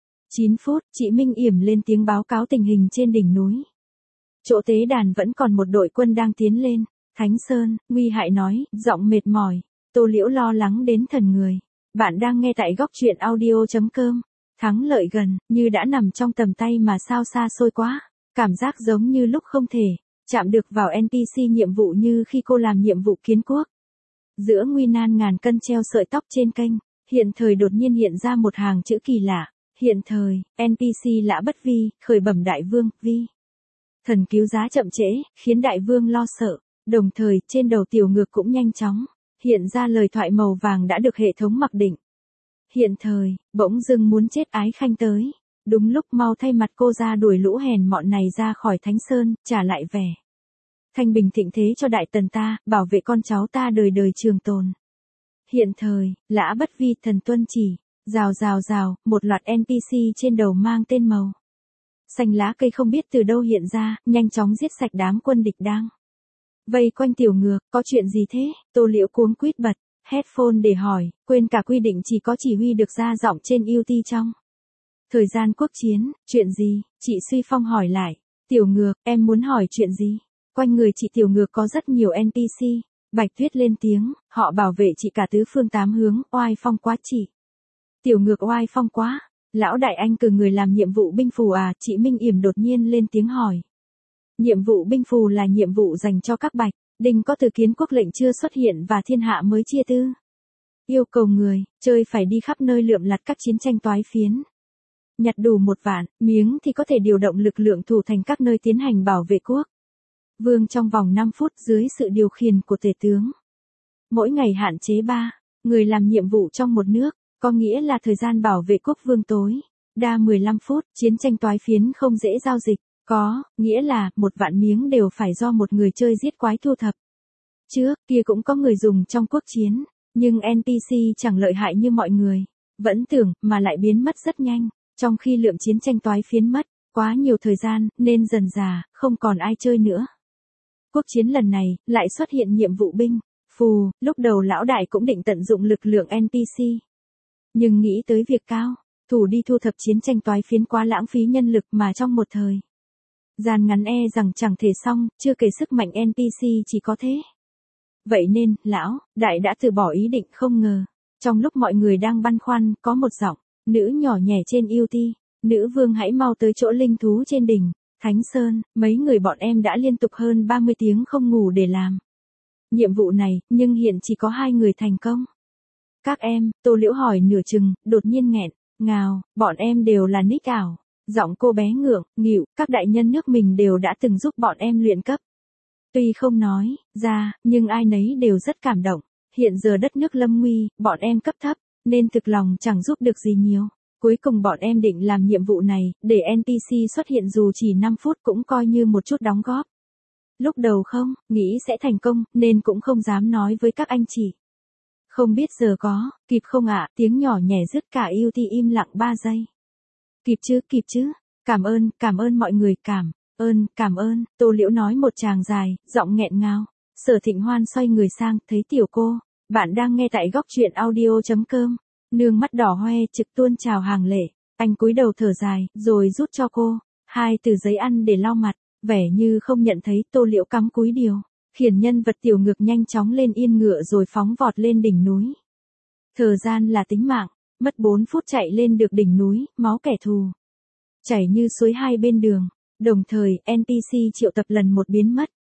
9 phút. Chị Minh Yểm lên tiếng báo cáo tình hình trên đỉnh núi. Chỗ tế đàn vẫn còn một đội quân đang tiến lên. Thánh Sơn, Nguy Hại nói, giọng mệt mỏi. Tô Liễu lo lắng đến thần người. Bạn đang nghe tại góc truyện audio.com. Thắng lợi gần, như đã nằm trong tầm tay mà sao xa xôi quá. Cảm giác giống như lúc không thể chạm được vào NPC nhiệm vụ như khi cô làm nhiệm vụ kiến quốc. Giữa nguy nan ngàn cân treo sợi tóc trên kênh, hiện thời đột nhiên hiện ra một hàng chữ kỳ lạ. Hiện thời, NPC Lã Bất Vi, khởi bẩm đại vương, Vi. Thần cứu giá chậm trễ, khiến đại vương lo sợ. Đồng thời, trên đầu tiểu ngược cũng nhanh chóng hiện ra lời thoại màu vàng đã được hệ thống mặc định. Hiện thời, bỗng dưng muốn chết Ái Khanh tới. Đúng lúc, mau thay mặt cô ra đuổi lũ hèn mọn này ra khỏi Thánh Sơn, trả lại vẻ thanh bình thịnh thế cho đại tần ta, bảo vệ con cháu ta đời đời trường tồn. Hiện thời, Lã Bất Vi, thần tuân chỉ. Rào rào rào, một loạt NPC trên đầu mang tên màu xanh lá cây không biết từ đâu hiện ra, nhanh chóng giết sạch đám quân địch đang vây quanh tiểu ngược. Có chuyện gì thế? Tô Liễu cuống quýt bật headphone để hỏi, quên cả quy định chỉ có chỉ huy được ra giọng trên UT trong thời gian quốc chiến. Chuyện gì? Chị Suy Phong hỏi lại. Tiểu ngược, em muốn hỏi chuyện gì? Quanh người chị tiểu ngược có rất nhiều NPC. Bạch Tuyết lên tiếng, họ bảo vệ chị cả tứ phương tám hướng, oai phong quá chị. Tiểu ngược oai phong quá. Lão đại anh cử người làm nhiệm vụ binh phù à? Chị Minh Yểm đột nhiên lên tiếng hỏi. Nhiệm vụ binh phù là nhiệm vụ dành cho các bạch đinh có từ kiến quốc lệnh chưa xuất hiện và thiên hạ mới chia tư. Yêu cầu người chơi phải đi khắp nơi lượm lặt các chiến tranh toái phiến. Nhặt đủ 1 vạn miếng thì có thể điều động lực lượng thủ thành các nơi tiến hành bảo vệ quốc vương trong vòng 5 phút dưới sự điều khiển của tể tướng. Mỗi ngày hạn chế 3 người làm nhiệm vụ trong một nước, có nghĩa là thời gian bảo vệ quốc vương tối đa 15 phút. Chiến tranh toái phiến không dễ giao dịch, có nghĩa là 1 vạn miếng đều phải do một người chơi giết quái thu thập. Trước kia cũng có người dùng trong quốc chiến, nhưng NPC chẳng lợi hại như mọi người vẫn tưởng, mà lại biến mất rất nhanh. Trong khi lượng chiến tranh toái phiến mất quá nhiều thời gian, nên dần dà không còn ai chơi nữa. Quốc chiến lần này lại xuất hiện nhiệm vụ binh phù. Lúc đầu lão đại cũng định tận dụng lực lượng NPC, nhưng nghĩ tới việc cao thủ đi thu thập chiến tranh toái phiến quá lãng phí nhân lực, mà trong một thời gian ngắn rằng chẳng thể xong, chưa kể sức mạnh NPC chỉ có thế. Vậy nên, lão đại đã từ bỏ ý định. Không ngờ, trong lúc mọi người đang băn khoăn, có một giọng nữ nhỏ nhẹ trên UT. Nữ vương hãy mau tới chỗ linh thú trên đỉnh Thánh Sơn, mấy người bọn em đã liên tục hơn 30 tiếng không ngủ để làm nhiệm vụ này, nhưng hiện chỉ có 2 người thành công. Các em? Tô Liễu hỏi nửa chừng, đột nhiên nghẹn ngào, bọn em đều là nick ảo. Giọng cô bé ngượng nghịu, các đại nhân nước mình đều đã từng giúp bọn em luyện cấp. Tuy không nói ra, nhưng ai nấy đều rất cảm động. Hiện giờ đất nước lâm nguy, bọn em cấp thấp, nên thực lòng chẳng giúp được gì nhiều. Cuối cùng bọn em định làm nhiệm vụ này, để NPC xuất hiện dù chỉ 5 phút cũng coi như một chút đóng góp. Lúc đầu không nghĩ sẽ thành công, nên cũng không dám nói với các anh chị. Không biết giờ có kịp không ạ? Tiếng nhỏ nhẹ dứt cả UT im lặng 3 giây. Kịp chứ. Cảm ơn mọi người, cảm ơn. Tô Liễu nói một tràng dài, giọng nghẹn ngào. Sở Thịnh Hoan xoay người sang, thấy tiểu cô. Bạn đang nghe tại góc truyện audio.com. Nương mắt đỏ hoe trực tuôn trào hàng lệ. Anh cúi đầu thở dài, rồi rút cho cô 2 tờ giấy ăn để lau mặt. Vẻ như không nhận thấy. Tô Liễu cắm cúi điều khiển nhân vật tiểu ngược nhanh chóng lên yên ngựa rồi phóng vọt lên đỉnh núi. Thời gian là tính mạng, mất 4 phút chạy lên được đỉnh núi, máu kẻ thù chảy như suối hai bên đường. Đồng thời, NPC triệu tập lần 1 biến mất.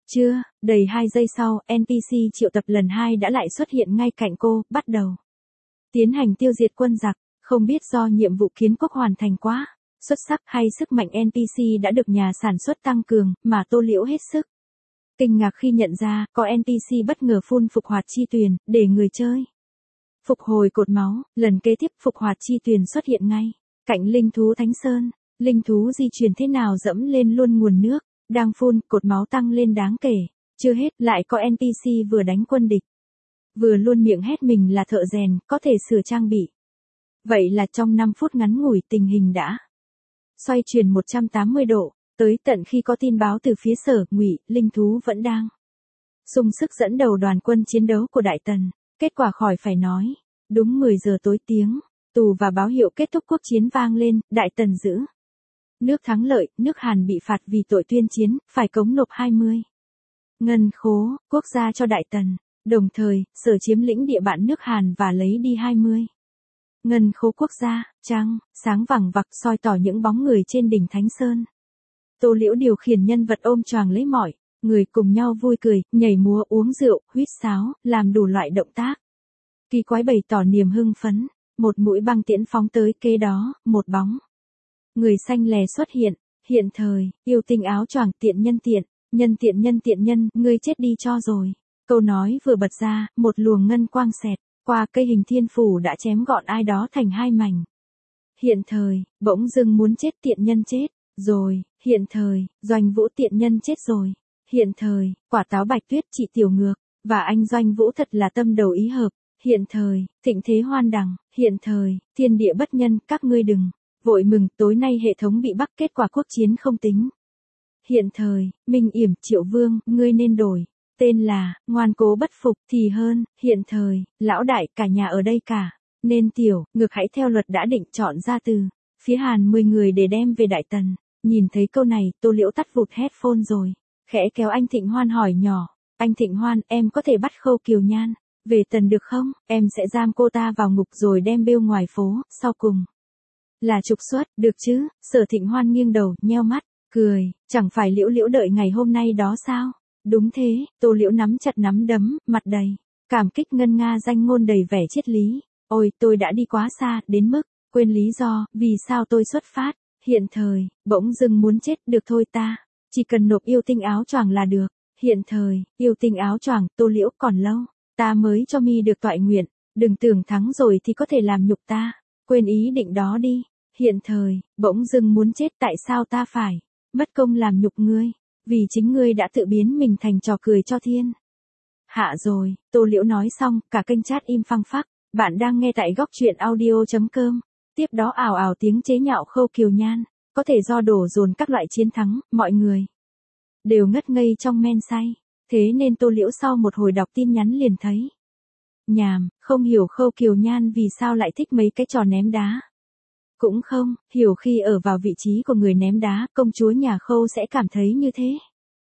Chưa, đầy 2 giây sau, NPC triệu tập lần 2 đã lại xuất hiện ngay cạnh cô, bắt đầu tiến hành tiêu diệt quân giặc, không biết do nhiệm vụ kiến quốc hoàn thành quá xuất sắc hay sức mạnh NPC đã được nhà sản xuất tăng cường, mà Tô Liễu hết sức kinh ngạc khi nhận ra, có NPC bất ngờ phun phục hoạt chi tuyền, để người chơi phục hồi cột máu, lần kế tiếp phục hoạt chi tuyền xuất hiện ngay cạnh linh thú Thánh Sơn, linh thú di chuyển thế nào dẫm lên luôn nguồn nước, đang phun, cột máu tăng lên đáng kể, chưa hết, lại có NPC vừa đánh quân địch, vừa luôn miệng hét mình là thợ rèn, có thể sửa trang bị. Vậy là trong 5 phút ngắn ngủi tình hình đã xoay chuyển 180 độ, tới tận khi có tin báo từ phía Sở, Ngụy, linh thú vẫn đang sung sức dẫn đầu đoàn quân chiến đấu của Đại Tần, kết quả khỏi phải nói, đúng 10 giờ tối tiếng tù và báo hiệu kết thúc quốc chiến vang lên, Đại Tần giữ nước thắng lợi, nước Hàn bị phạt vì tội tuyên chiến, phải cống nộp 20 ngân khố quốc gia cho Đại Tần, đồng thời, Sở chiếm lĩnh địa bàn nước Hàn và lấy đi 20 ngân khố quốc gia. Trăng sáng vằng vặc soi tỏ những bóng người trên đỉnh Thánh Sơn. Tô Liễu điều khiển nhân vật ôm choàng lấy mọi người cùng nhau vui cười, nhảy múa, uống rượu, huýt sáo, làm đủ loại động tác kỳ quái bày tỏ niềm hưng phấn. Một mũi băng tiễn phóng tới, kế đó, một bóng người xanh lè xuất hiện thời, yêu tinh áo choàng, tiện nhân, ngươi chết đi cho rồi. Câu nói vừa bật ra, một luồng ngân quang xẹt qua cây hình thiên phủ đã chém gọn ai đó thành 2 mảnh. Hiện thời, bỗng dưng muốn chết, tiện nhân chết rồi. Hiện thời, Doanh Vũ tiện nhân chết rồi. Hiện thời, Quả Táo Bạch Tuyết, chị Tiểu Ngược và anh Doanh Vũ thật là tâm đầu ý hợp. Hiện thời, thịnh thế hoan đằng. Hiện thời, thiên địa bất nhân, các ngươi đừng vội mừng, tối nay hệ thống bị bắt, kết quả quốc chiến không tính. Hiện thời, Minh Yểm, Triệu Vương, ngươi nên đổi tên là Ngoan Cố Bất Phục thì hơn. Hiện thời, lão đại, cả nhà ở đây cả, nên Tiểu Ngược hãy theo luật đã định chọn ra từ phía Hàn 10 người để đem về Đại Tần. Nhìn thấy câu này, Tô Liễu tắt vụt headphone rồi, khẽ kéo anh Thịnh Hoan hỏi nhỏ, anh Thịnh Hoan, em có thể bắt Khâu Kiều Nhan về Tần được không? Em sẽ giam cô ta vào ngục rồi đem bêu ngoài phố, sau cùng là trục xuất, được chứ? Sở Thịnh Hoan nghiêng đầu, nheo mắt, cười, chẳng phải Liễu Liễu đợi ngày hôm nay đó sao? Đúng thế. Tô Liễu nắm chặt nắm đấm, mặt đầy cảm kích ngân nga danh ngôn đầy vẻ triết lý. Ôi, tôi đã đi quá xa, đến mức quên lý do, vì sao tôi xuất phát. Hiện thời, bỗng dưng muốn chết, được thôi ta, chỉ cần nộp yêu tinh áo choàng là được. Hiện thời, yêu tinh áo choàng, Tô Liễu, còn lâu, ta mới cho mi được toại nguyện, đừng tưởng thắng rồi thì có thể làm nhục ta, quên ý định đó đi. Hiện thời, bỗng dưng muốn chết, tại sao ta phải mất công làm nhục ngươi, vì chính ngươi đã tự biến mình thành trò cười cho thiên hạ rồi. Tô Liễu nói xong, cả kênh chat im phăng phắc. Bạn đang nghe tại góc truyện audio.com. Tiếp đó ào ào tiếng chế nhạo Khâu Kiều Nhan, có thể do đổ dồn các loại chiến thắng, mọi người đều ngất ngây trong men say. Thế nên Tô Liễu sau một hồi đọc tin nhắn liền thấy nhàm, không hiểu Khâu Kiều Nhan vì sao lại thích mấy cái trò ném đá. Cũng không hiểu khi ở vào vị trí của người ném đá, công chúa nhà Khâu sẽ cảm thấy như thế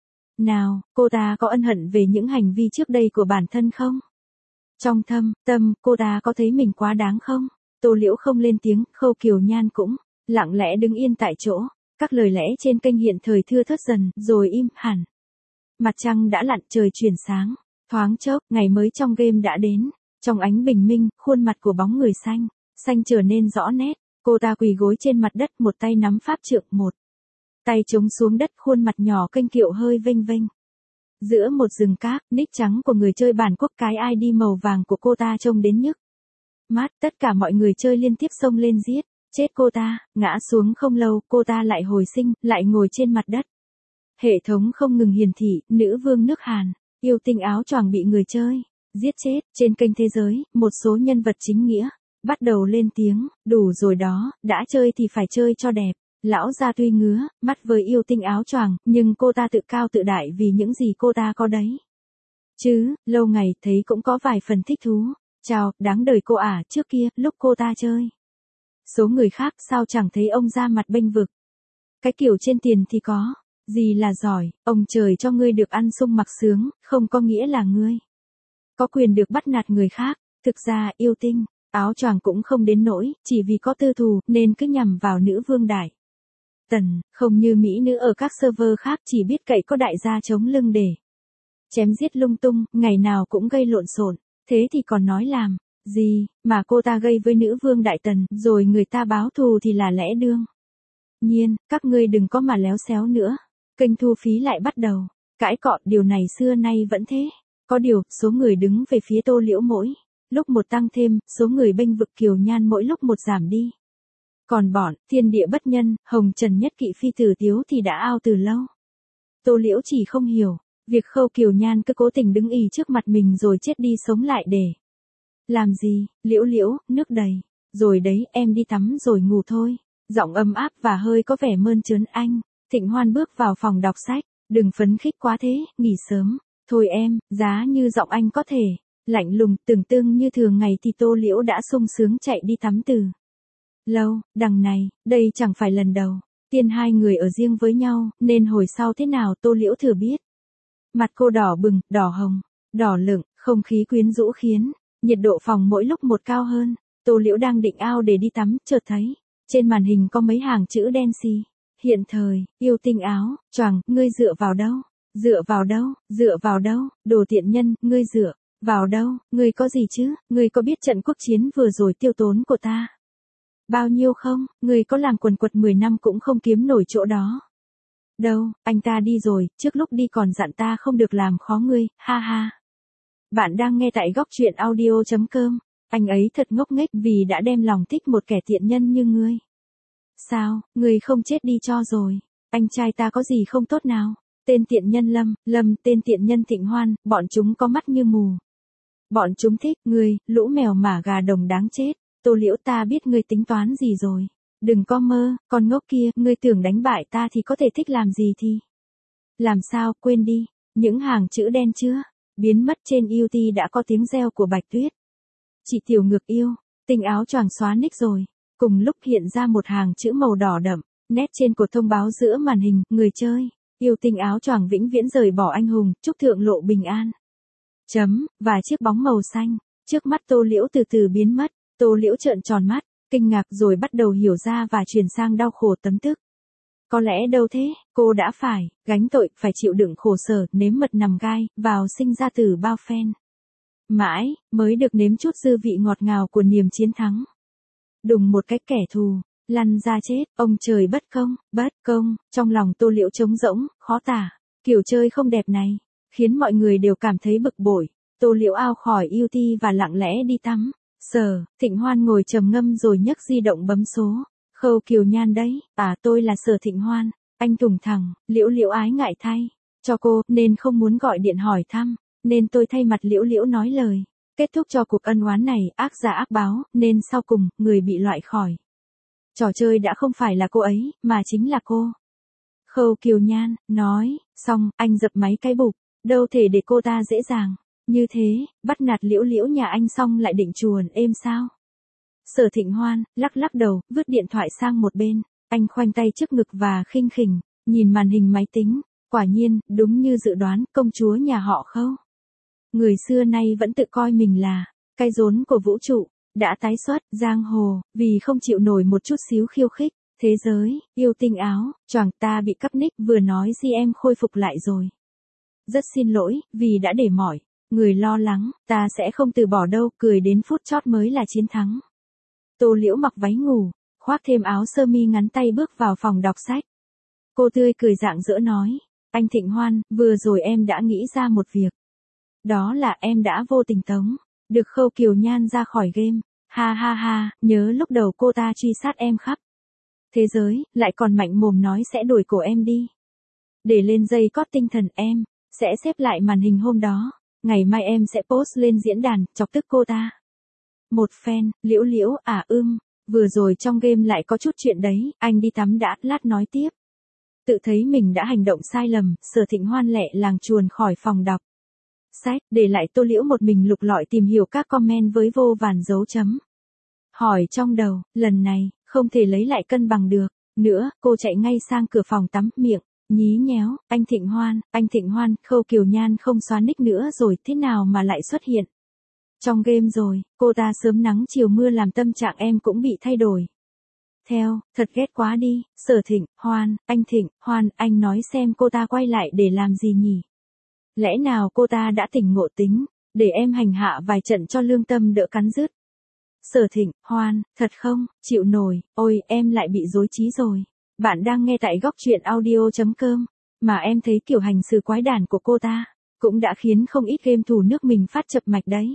nào, cô ta có ân hận về những hành vi trước đây của bản thân không? Trong thâm tâm, cô ta có thấy mình quá đáng không? Tô Liễu không lên tiếng, Khâu Kiều Nhan cũng lặng lẽ đứng yên tại chỗ. Các lời lẽ trên kênh hiện thời thưa thớt dần, rồi im hẳn. Mặt trăng đã lặn, trời chuyển sáng. Thoáng chốc, ngày mới trong game đã đến. Trong ánh bình minh, khuôn mặt của bóng người xanh trở nên rõ nét. Cô ta quỳ gối trên mặt đất, một tay nắm pháp trượng, một tay chống xuống đất, khuôn mặt nhỏ kênh kiệu hơi vênh vênh. Giữa một rừng cát, nick trắng của người chơi bản quốc, cái ID màu vàng của cô ta trông đến nhức mắt. Tất cả mọi người chơi liên tiếp xông lên giết chết cô ta. Ngã xuống không lâu, cô ta lại hồi sinh, lại ngồi trên mặt đất. Hệ thống không ngừng hiển thị, nữ vương nước Hàn, yêu tinh áo choàng bị người chơi giết chết. Trên kênh thế giới, một số nhân vật chính nghĩa bắt đầu lên tiếng, đủ rồi đó, đã chơi thì phải chơi cho đẹp. Lão gia tuy ngứa mắt với yêu tinh áo choàng, nhưng cô ta tự cao tự đại vì những gì cô ta có đấy chứ, lâu ngày thấy cũng có vài phần thích thú. Chào, đáng đời cô ả, trước kia, lúc cô ta chơi số người khác sao chẳng thấy ông ra mặt bênh vực. Cái kiểu trên tiền thì có gì là giỏi, ông trời cho ngươi được ăn sung mặc sướng, không có nghĩa là ngươi có quyền được bắt nạt người khác. Thực ra, yêu tinh áo choàng cũng không đến nỗi, chỉ vì có tư thù, nên cứ nhằm vào nữ vương Đại Tần, không như mỹ nữ ở các server khác chỉ biết cậy có đại gia chống lưng để chém giết lung tung, ngày nào cũng gây lộn xộn, thế thì còn nói làm gì, mà cô ta gây với nữ vương Đại Tần, rồi người ta báo thù thì là lẽ đương nhiên, các ngươi đừng có mà léo xéo nữa. Kênh thu phí lại bắt đầu cãi cọ, điều này xưa nay vẫn thế. Có điều, số người đứng về phía Tô Liễu mỗi lúc một tăng thêm, số người bênh vực Kiều Nhan mỗi lúc một giảm đi. Còn bọn thiên địa bất nhân, hồng trần nhất kỵ phi tử tiếu thì đã ao từ lâu. Tô Liễu chỉ không hiểu, việc Khâu Kiều Nhan cứ cố tình đứng ì trước mặt mình rồi chết đi sống lại để làm gì. Liễu Liễu, nước đầy rồi đấy, em đi tắm rồi ngủ thôi. Giọng ấm áp và hơi có vẻ mơn trớn anh. Thịnh Hoan bước vào phòng đọc sách. Đừng phấn khích quá thế, nghỉ sớm. Thôi em, giá như giọng anh có thể lạnh lùng, tưởng tương như thường ngày thì Tô Liễu đã sung sướng chạy đi tắm từ lâu. Đằng này, đây chẳng phải lần đầu tiên hai người ở riêng với nhau, nên hồi sau thế nào Tô Liễu thừa biết. Mặt cô đỏ bừng, đỏ hồng, đỏ lựng, không khí quyến rũ khiến nhiệt độ phòng mỗi lúc một cao hơn. Tô Liễu đang định ao để đi tắm, chợt thấy trên màn hình có mấy hàng chữ đen xì. Hiện thời, yêu tinh áo choàng, ngươi dựa vào đâu? Dựa vào đâu? Dựa vào đâu? Đồ tiện nhân, ngươi dựa vào đâu? Ngươi có gì chứ? Ngươi có biết trận quốc chiến vừa rồi tiêu tốn của ta bao nhiêu không? Ngươi có làm quần quật 10 năm cũng không kiếm nổi chỗ đó đâu. Anh ta đi rồi, trước lúc đi còn dặn ta không được làm khó ngươi, ha ha. Bạn đang nghe tại góc truyện audio.com. Anh ấy thật ngốc nghếch vì đã đem lòng thích một kẻ tiện nhân như ngươi. Sao, ngươi không chết đi cho rồi? Anh trai ta có gì không tốt nào? Tên tiện nhân Lâm, tên tiện nhân Thịnh Hoan, bọn chúng có mắt như mù. Bọn chúng thích ngươi, lũ mèo mả gà đồng đáng chết. Tô Liễu, ta biết ngươi tính toán gì rồi. Đừng có mơ, con ngốc kia, ngươi tưởng đánh bại ta thì có thể thích làm gì thì làm sao, quên đi. Những hàng chữ đen chưa biến mất trên UT đã có tiếng reo của Bạch Tuyết. Chị tiểu ngược yêu, tinh áo choàng xóa nick rồi. Cùng lúc hiện ra một hàng chữ màu đỏ đậm, nét trên cột thông báo giữa màn hình, người chơi, yêu tinh áo choàng vĩnh viễn rời bỏ anh hùng, chúc thượng lộ bình an. Và chiếc bóng màu xanh, trước mắt Tô Liễu từ từ biến mất. Tô Liễu trợn tròn mắt, kinh ngạc rồi bắt đầu hiểu ra và chuyển sang đau khổ tấm tức. Có lẽ đâu thế, cô đã phải gánh tội, phải chịu đựng khổ sở, nếm mật nằm gai, vào sinh ra từ bao phen. Mãi, mới được nếm chút dư vị ngọt ngào của niềm chiến thắng. Đùng một cách kẻ thù, lăn ra chết, ông trời bất công, trong lòng Tô Liễu trống rỗng, khó tả. Kiểu chơi không đẹp này, khiến mọi người đều cảm thấy bực bội. Tô Liễu ao khỏi UT và lặng lẽ đi tắm. Thịnh Hoan ngồi trầm ngâm rồi nhấc di động bấm số. Khâu Kiều Nhan đấy, tôi là Sở Thịnh Hoan. Anh thùng thẳng, Liễu Liễu ái ngại thay cho cô, nên không muốn gọi điện hỏi thăm, nên tôi thay mặt Liễu Liễu nói lời kết thúc cho cuộc ân oán này, ác giả ác báo, nên sau cùng, người bị loại khỏi trò chơi đã không phải là cô ấy, mà chính là cô. Khâu Kiều Nhan nói, xong, anh dập máy cái bụp, đâu thể để cô ta dễ dàng như thế, bắt nạt Liễu Liễu nhà anh xong lại định chuồn êm sao? Sở Thịnh Hoan lắc lắc đầu, vứt điện thoại sang một bên, anh khoanh tay trước ngực và khinh khỉnh nhìn màn hình máy tính. Quả nhiên, đúng như dự đoán, công chúa nhà họ Khâu, người xưa nay vẫn tự coi mình là cái rốn của vũ trụ, đã tái xuất giang hồ, vì không chịu nổi một chút xíu khiêu khích. Thế giới, yêu tinh áo choàng, ta bị cắp nick, vừa nói gì em khôi phục lại rồi. Rất xin lỗi, vì đã để mỏi người lo lắng, ta sẽ không từ bỏ đâu, cười đến phút chót mới là chiến thắng. Tô Liễu mặc váy ngủ, khoác thêm áo sơ mi ngắn tay bước vào phòng đọc sách. Cô tươi cười rạng rỡ nói, anh Thịnh Hoan, vừa rồi em đã nghĩ ra một việc. Đó là em đã vô tình tống được Khâu Kiều Nhan ra khỏi game. Ha ha ha, nhớ lúc đầu cô ta truy sát em khắp thế giới, lại còn mạnh mồm nói sẽ đuổi cổ em đi. Để lên dây cót tinh thần em sẽ xếp lại màn hình hôm đó. Ngày mai em sẽ post lên diễn đàn, chọc tức cô ta một phen. Liễu Liễu, vừa rồi trong game lại có chút chuyện đấy, anh đi tắm đã, lát nói tiếp. Tự thấy mình đã hành động sai lầm, Sở Thịnh Hoan lẹ làng chuồn khỏi phòng đọc sách, để lại Tô Liễu một mình lục lọi tìm hiểu các comment với vô vàn dấu chấm hỏi trong đầu. Lần này, không thể lấy lại cân bằng được nữa, cô chạy ngay sang cửa phòng tắm, miệng nhí nhéo, anh Thịnh Hoan, Khâu Kiều Nhan không xóa nick nữa rồi, thế nào mà lại xuất hiện trong game rồi? Cô ta sớm nắng chiều mưa làm tâm trạng em cũng bị thay đổi theo, thật ghét quá đi. Sở Thịnh Hoan, anh Thịnh Hoan, anh nói xem cô ta quay lại để làm gì nhỉ? Lẽ nào cô ta đã tỉnh ngộ tính, để em hành hạ vài trận cho lương tâm đỡ cắn rứt. Sở Thịnh, Hoan, thật không, chịu nổi, ôi em lại bị rối trí rồi. Bạn đang nghe tại góc truyện audio.com, mà em thấy kiểu hành xử quái đản của cô ta, cũng đã khiến không ít game thủ nước mình phát chập mạch đấy.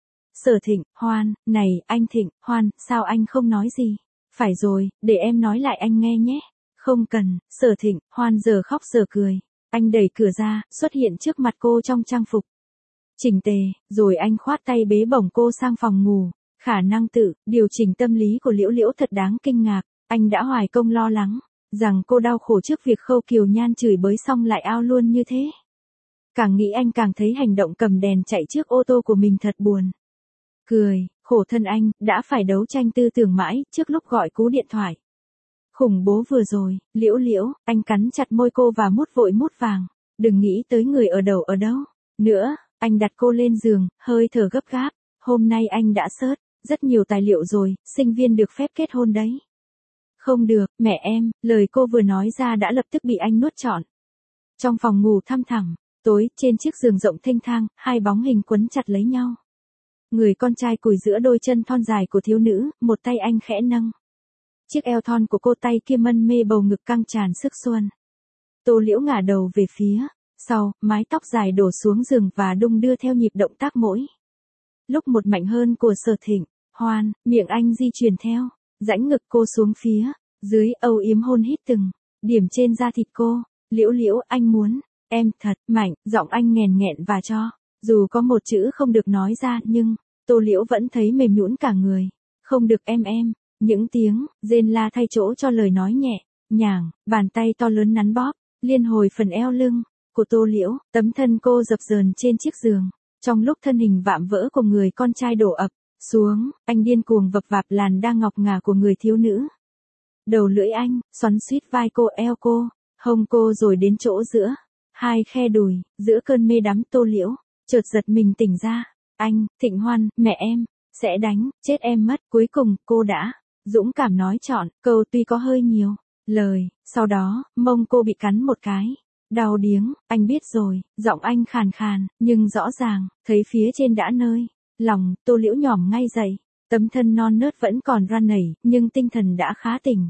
Sở Thịnh, Hoan, này, anh Thịnh, Hoan, sao anh không nói gì? Phải rồi, để em nói lại anh nghe nhé. Không cần, Sở Thịnh, Hoan giờ khóc giờ cười. Anh đẩy cửa ra, xuất hiện trước mặt cô trong trang phục chỉnh tề, rồi anh khoát tay bế bổng cô sang phòng ngủ. Khả năng tự điều chỉnh tâm lý của Liễu Liễu thật đáng kinh ngạc. Anh đã hoài công lo lắng rằng cô đau khổ trước việc Khâu Kiều Nhan chửi bới xong lại ao luôn như thế. Càng nghĩ anh càng thấy hành động cầm đèn chạy trước ô tô của mình thật buồn cười. Khổ thân anh, đã phải đấu tranh tư tưởng mãi trước lúc gọi cú điện thoại khủng bố vừa rồi. Liễu Liễu, anh cắn chặt môi cô và mút vội mút vàng. Đừng nghĩ tới người ở đầu ở đâu nữa. Anh đặt cô lên giường, hơi thở gấp gáp. Hôm nay anh đã search rất nhiều tài liệu rồi, sinh viên được phép kết hôn đấy. Không được, mẹ em, lời cô vừa nói ra đã lập tức bị anh nuốt trọn. Trong phòng ngủ thăm thẳm, tối, trên chiếc giường rộng thênh thang, hai bóng hình quấn chặt lấy nhau. Người con trai cùi giữa đôi chân thon dài của thiếu nữ, một tay anh khẽ nâng chiếc eo thon của cô, tay kia mân mê bầu ngực căng tràn sức xuân. Tô Liễu ngả đầu về phía sau, mái tóc dài đổ xuống giường và đung đưa theo nhịp động tác mỗi lúc một mạnh hơn của Sở Thịnh. Hoan, miệng anh di chuyển theo rãnh ngực cô xuống phía dưới, âu yếm hôn hít từng điểm trên da thịt cô. Liễu Liễu, anh muốn em thật mạnh. Giọng anh nghèn nghẹn và cho dù có một chữ không được nói ra, nhưng Tô Liễu vẫn thấy mềm nhũn cả người. Không được em. Những tiếng rên la thay chỗ cho lời nói nhẹ nhàng. Bàn tay to lớn nắn bóp liên hồi phần eo lưng của Tô Liễu. Tấm thân cô dập dờn trên chiếc giường. Trong lúc thân hình vạm vỡ của người con trai đổ ập xuống, anh điên cuồng vập vạp làn da ngọc ngà của người thiếu nữ. Đầu lưỡi anh xoắn xuýt vai cô, eo cô, hông cô, rồi đến chỗ giữa hai khe đùi. Giữa cơn mê đắm, Tô Liễu chợt giật mình tỉnh ra. Anh, Thịnh Hoan, mẹ em sẽ đánh chết em mất. Cuối cùng cô đã dũng cảm nói trọn câu, tuy có hơi nhiều lời. Sau đó, mông cô bị cắn một cái. Đau điếng. Anh biết rồi. Giọng anh khàn khàn, nhưng rõ ràng, thấy phía trên đã nơi lòng. Tô Liễu nhỏm ngay dậy. Tấm thân non nớt vẫn còn run rẩy, nhưng tinh thần đã khá tỉnh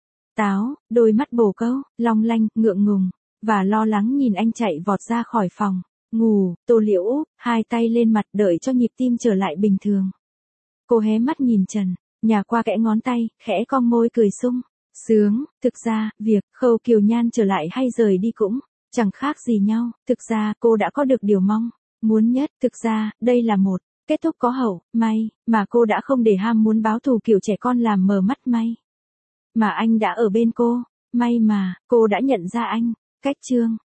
táo. Đôi mắt bồ câu long lanh, ngượng ngùng và lo lắng nhìn anh chạy vọt ra khỏi phòng ngủ. Tô Liễu úp hai tay lên mặt, đợi cho nhịp tim trở lại bình thường. Cô hé mắt nhìn trần nhà qua kẽ ngón tay, khẽ cong môi cười sung sướng. Thực ra, việc Khâu Kiều Nhan trở lại hay rời đi cũng chẳng khác gì nhau. Thực ra, cô đã có được điều mong muốn nhất. Thực ra, đây là một kết thúc có hậu may, mà cô đã không để ham muốn báo thù kiểu trẻ con làm mờ mắt. May mà anh đã ở bên cô. May mà cô đã nhận ra anh. Cách chương